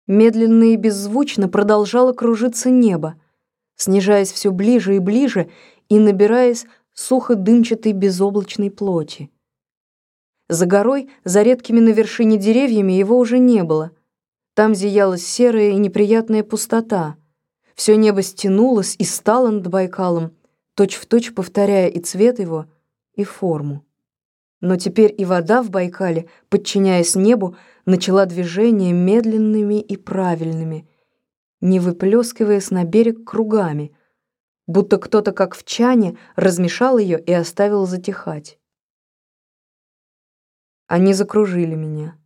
Медленно и беззвучно продолжало кружиться небо, снижаясь все ближе и ближе и набираясь сухо-дымчатой безоблачной плоти. За горой, за редкими на вершине деревьями его уже не было. Там зияла серая и неприятная пустота. Все небо стянулось и стало над Байкалом, точь-в-точь повторяя и цвет его, и форму. Но теперь и вода в Байкале, подчиняясь небу, начала движения медленными и правильными, не выплескиваясь на берег кругами, будто кто-то, как в чане, размешал ее и оставил затихать. Они закружили меня.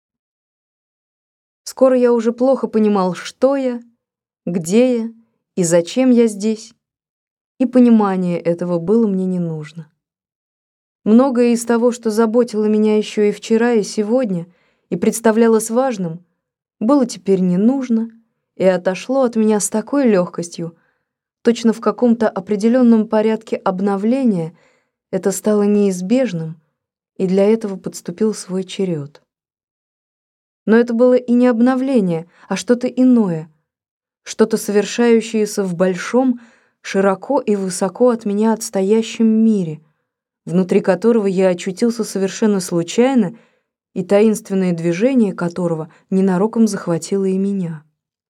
Скоро я уже плохо понимал, что я, где я и зачем я здесь, и понимание этого было мне не нужно. Многое из того, что заботило меня еще и вчера, и сегодня, и представлялось важным, было теперь не нужно и отошло от меня с такой легкостью, точно в каком-то определенном порядке обновления это стало неизбежным, и для этого подступил свой черед. Но это было и не обновление, а что-то иное, что-то совершающееся в большом, широко и высоко от меня отстоящем мире, внутри которого я очутился совершенно случайно, и таинственное движение которого ненароком захватило и меня.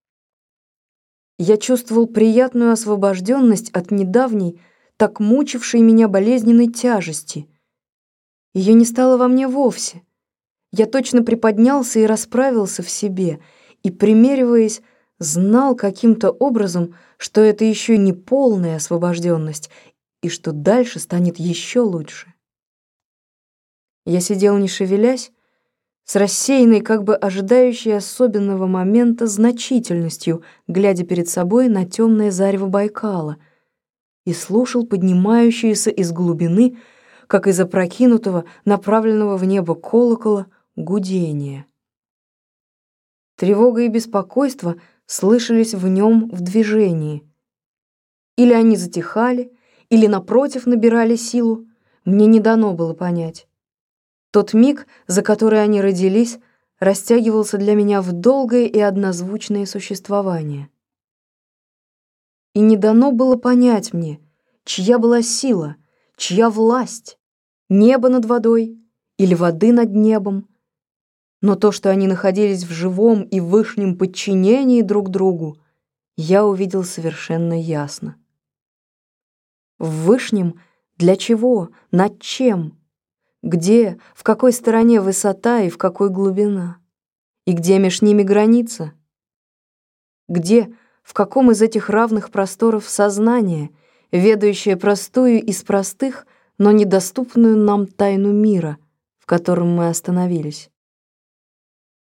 Я чувствовал приятную освобожденность от недавней, так мучившей меня болезненной тяжести. Ее не стало во мне вовсе. Я точно приподнялся и расправился в себе, и, примериваясь, знал каким-то образом, что это еще не полная освобожденность, и что дальше станет еще лучше. Я сидел, не шевелясь, с рассеянной, как бы ожидающей особенного момента значительностью, глядя перед собой на темное зарево Байкала, и слушал поднимающиеся из глубины, как из опрокинутого, направленного в небо колокола, гудение. Тревога и беспокойство слышались в нем в движении. Или они затихали, или, напротив, набирали силу, мне не дано было понять. Тот миг, за который они родились, растягивался для меня в долгое и однозвучное существование. И не дано было понять мне, чья была сила, чья власть, небо над водой или воды над небом, но то, что они находились в живом и вышнем подчинении друг другу, я увидел совершенно ясно. В вышнем для чего, над чем? Где, в какой стороне высота и в какой глубина? И где меж ними граница? Где, в каком из этих равных просторов сознание, ведающее простую из простых, но недоступную нам тайну мира, в котором мы остановились?